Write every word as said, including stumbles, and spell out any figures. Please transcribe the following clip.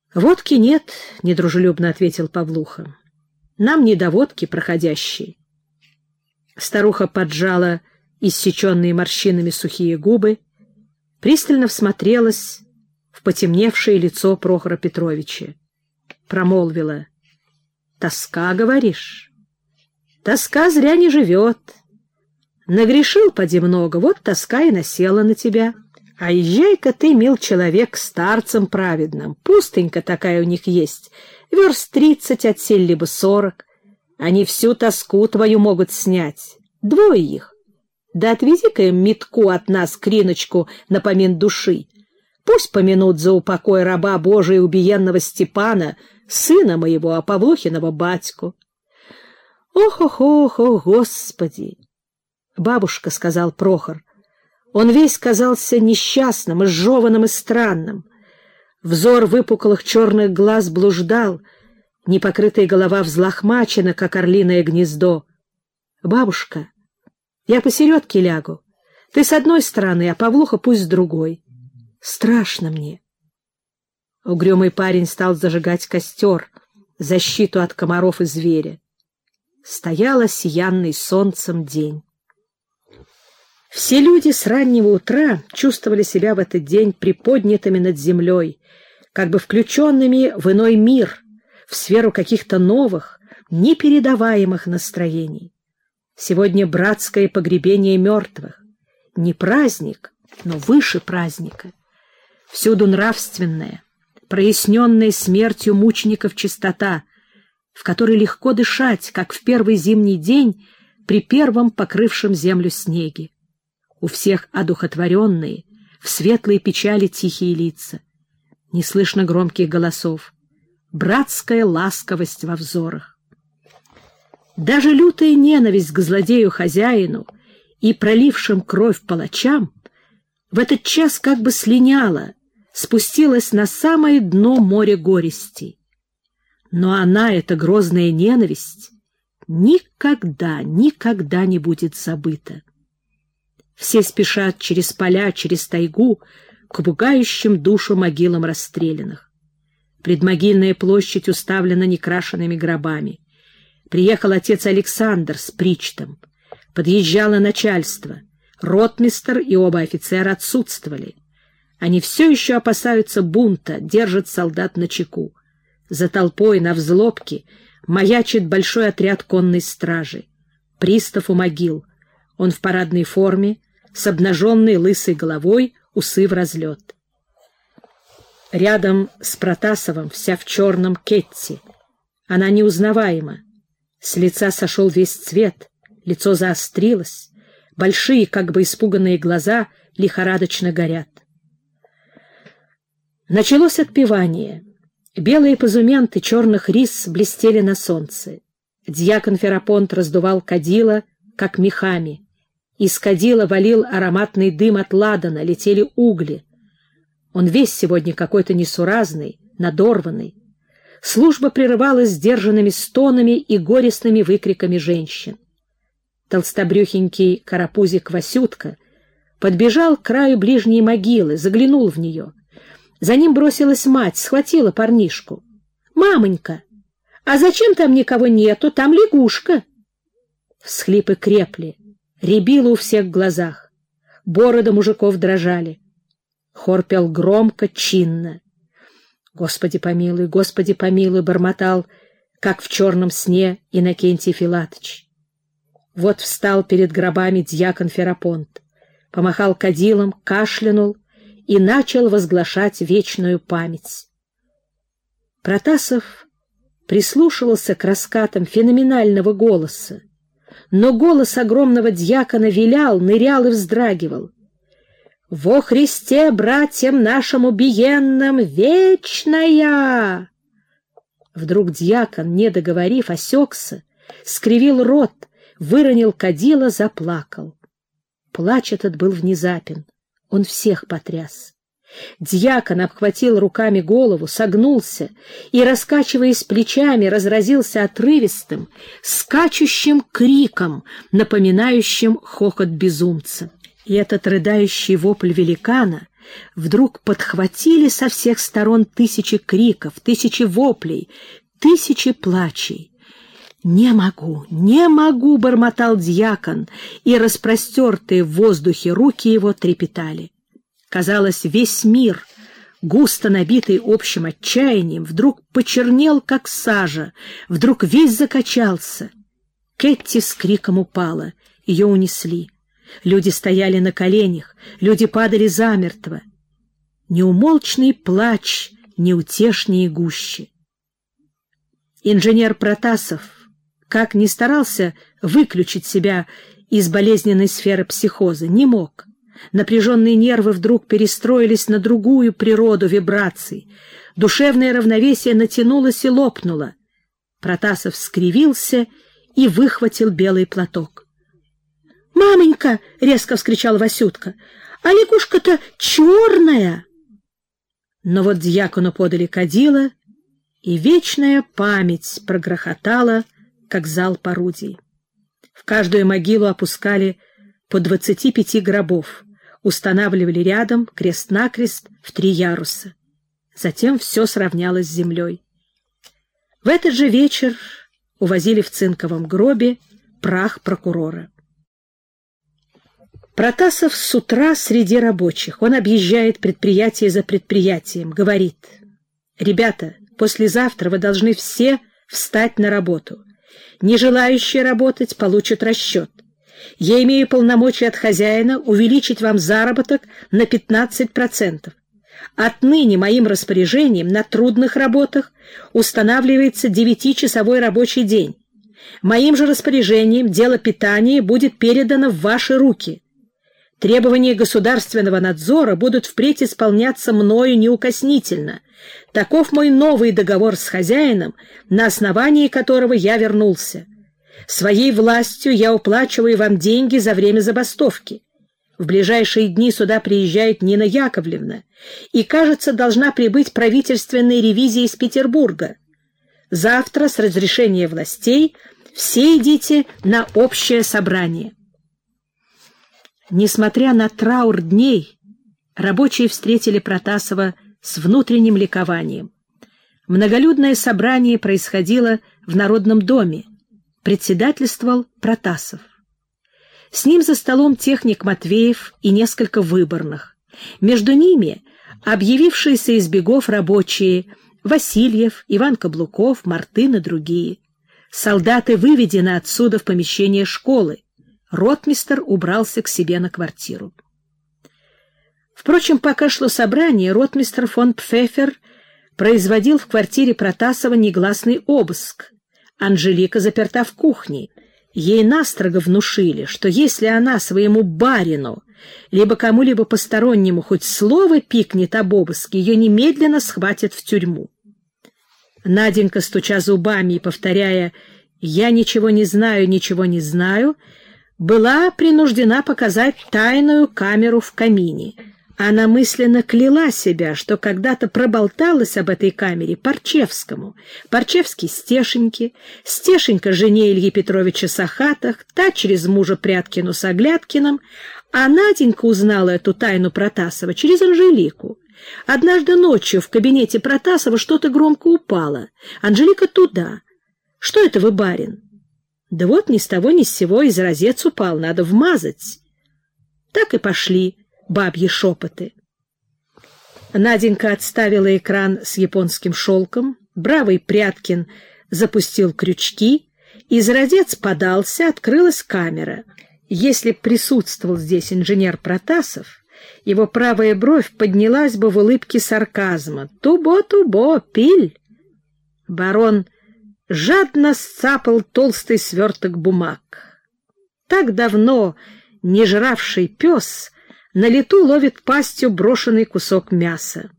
— Водки нет, — недружелюбно ответил Павлуха. — Нам не до водки проходящей. Старуха поджала иссеченные морщинами сухие губы, пристально всмотрелась в потемневшее лицо Прохора Петровича. Промолвила: — Тоска, говоришь? Тоска зря не живет. Нагрешил поди много, вот тоска и насела на тебя. А езжай-ка ты, мил человек, к старцам праведным. Пустынька такая у них есть, верст тридцать отсель, либо сорок. Они всю тоску твою могут снять. Двое их. Да отвези-ка им метку от нас, криночку, на помин души. Пусть помянут за упокой раба Божия убиенного Степана, сына моего, а Павлухиного батьку. Ох-ох-ох, о, Господи! Бабушка, — сказал Прохор. Он весь казался несчастным, изжеванным и странным. Взор выпуклых черных глаз блуждал, непокрытая голова взлохмачена, как орлиное гнездо. — Бабушка, я посередке лягу. Ты с одной стороны, а Павлуха пусть с другой. Страшно мне. Угрюмый парень стал зажигать костер, защиту от комаров и зверя. Стоял осиянный солнцем день. Все люди с раннего утра чувствовали себя в этот день приподнятыми над землей, как бы включенными в иной мир, в сферу каких-то новых, непередаваемых настроений. Сегодня братское погребение мертвых. Не праздник, но выше праздника. Всюду нравственная, проясненная смертью мучеников чистота, в которой легко дышать, как в первый зимний день при первом покрывшем землю снеге. У всех одухотворенные, в светлой печали тихие лица. Не слышно громких голосов. Братская ласковость во взорах. Даже лютая ненависть к злодею-хозяину и пролившим кровь палачам в этот час как бы слиняла, спустилась на самое дно моря горестей. Но она, эта грозная ненависть, никогда, никогда не будет забыта. Все спешат через поля, через тайгу к пугающим душу могилам расстрелянных. Предмогильная площадь уставлена некрашенными гробами. Приехал отец Александр с причтом. Подъезжало начальство. Ротмистр и оба офицера отсутствовали. Они все еще опасаются бунта, держат солдат начеку. За толпой на взлобке маячит большой отряд конной стражи. Пристав у могил. Он в парадной форме, с обнаженной лысой головой, усы в разлет. Рядом с Протасовым вся в черном кетти. Она неузнаваема. С лица сошел весь цвет, лицо заострилось, большие, как бы испуганные глаза лихорадочно горят. Началось отпевание. Белые позументы черных рис блестели на солнце. Дьякон Ферапонт раздувал кадила, как мехами. Из кадила валил ароматный дым от ладана, летели угли. Он весь сегодня какой-то несуразный, надорванный. Служба прерывалась сдержанными стонами и горестными выкриками женщин. Толстобрюхенький карапузик Васютка подбежал к краю ближней могилы, заглянул в нее. За ним бросилась мать, схватила парнишку. — Мамонька, а зачем там никого нету? Там лягушка. Всхлипы крепли, рябило у всех в глазах. Бороды мужиков дрожали. Хор пел громко, чинно. «Господи помилуй, Господи помилуй!» — бормотал, как в черном сне, Иннокентий Филатыч. Вот встал перед гробами дьякон Ферапонт, помахал кадилом, кашлянул и начал возглашать вечную память. Протасов прислушивался к раскатам феноменального голоса, но голос огромного дьякона вилял, нырял и вздрагивал. «Во Христе, братьям нашим убиенным, вечная!» Вдруг дьякон, не договорив, осекся, скривил рот, выронил кадило, заплакал. Плач этот был внезапен, он всех потряс. Дьякон обхватил руками голову, согнулся и, раскачиваясь плечами, разразился отрывистым, скачущим криком, напоминающим хохот безумца. И этот рыдающий вопль великана вдруг подхватили со всех сторон тысячи криков, тысячи воплей, тысячи плачей. «Не могу, не могу!» — бормотал дьякон, и распростертые в воздухе руки его трепетали. Казалось, весь мир, густо набитый общим отчаянием, вдруг почернел, как сажа, вдруг весь закачался. Кэтти с криком упала, ее унесли. Люди стояли на коленях, люди падали замертво. Неумолчный плач, неутешнее гуще. Инженер Протасов, как ни старался выключить себя из болезненной сферы психоза, не мог. Напряженные нервы вдруг перестроились на другую природу вибраций. Душевное равновесие натянулось и лопнуло. Протасов скривился и выхватил белый платок. «Мамонька!» — резко вскричал Васютка. «А лягушка-то черная!» Но вот дьякону подали кадила, и вечная память прогрохотала, как залп орудий. В каждую могилу опускали по двадцати пяти гробов, устанавливали рядом, крест-накрест, в три яруса. Затем все сравнялось с землей. В этот же вечер увозили в цинковом гробе прах прокурора. Протасов с утра среди рабочих. Он объезжает предприятие за предприятием, говорит: «Ребята, послезавтра вы должны все встать на работу. Не желающие работать получат расчет. Я имею полномочия от хозяина увеличить вам заработок на пятнадцать процентов. Отныне моим распоряжением на трудных работах устанавливается девятичасовой рабочий день. Моим же распоряжением дело питания будет передано в ваши руки. Требования государственного надзора будут впредь исполняться мною неукоснительно. Таков мой новый договор с хозяином, на основании которого я вернулся. Своей властью я уплачиваю вам деньги за время забастовки. В ближайшие дни сюда приезжает Нина Яковлевна, и, кажется, должна прибыть правительственная ревизия из Петербурга. Завтра, с разрешения властей, все идите на общее собрание». Несмотря на траур дней, рабочие встретили Протасова с внутренним ликованием. Многолюдное собрание происходило в Народном доме. Председательствовал Протасов. С ним за столом техник Матвеев и несколько выборных. Между ними объявившиеся из бегов рабочие Васильев, Иван Каблуков, Мартын и другие. Солдаты выведены отсюда в помещение школы. Ротмистр убрался к себе на квартиру. Впрочем, пока шло собрание, ротмистр фон Пфеффер производил в квартире Протасова негласный обыск. Анжелика заперта в кухне. Ей настрого внушили, что если она своему барину либо кому-либо постороннему хоть слово пикнет об обыске, ее немедленно схватят в тюрьму. Наденька, стуча зубами и повторяя «я ничего не знаю, ничего не знаю», была принуждена показать тайную камеру в камине. Она мысленно кляла себя, что когда-то проболталась об этой камере Парчевскому. Парчевский — Стешеньке, Стешенька — жене Ильи Петровича Сахатых, та через мужа Пряткину с Оглядкиным, а Наденька узнала эту тайну Протасова через Анжелику. Однажды ночью в кабинете Протасова что-то громко упало. Анжелика туда. «Что это вы, барин?» «Да вот ни с того ни с сего из розец упал, надо вмазать». Так и пошли бабьи шепоты. Наденька отставила экран с японским шелком, бравый Пряткин запустил крючки, из розец подался, открылась камера. Если б присутствовал здесь инженер Протасов, его правая бровь поднялась бы в улыбке сарказма. «Тубо-тубо, пиль!» Барон жадно сцапал толстый сверток бумаг. Так давно не жравший пес на лету ловит пастью брошенный кусок мяса.